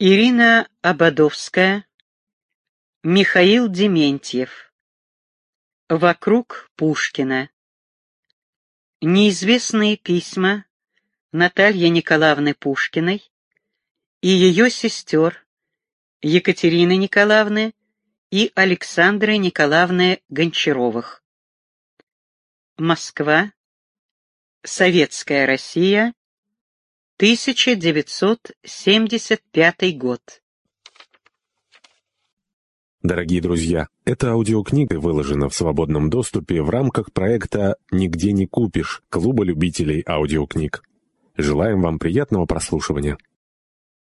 Ирина Ободовская, Михаил Дементьев. Вокруг Пушкина. Неизвестные письма Натальи Николаевны Пушкиной и ее сестер Екатерины Николаевны и Александры Николаевны Гончаровых. Москва. Советская Россия. 1975 год. Дорогие друзья, эта аудиокнига выложена в свободном доступе в рамках проекта «Нигде не купишь» Клуба любителей аудиокниг. Желаем вам приятного прослушивания.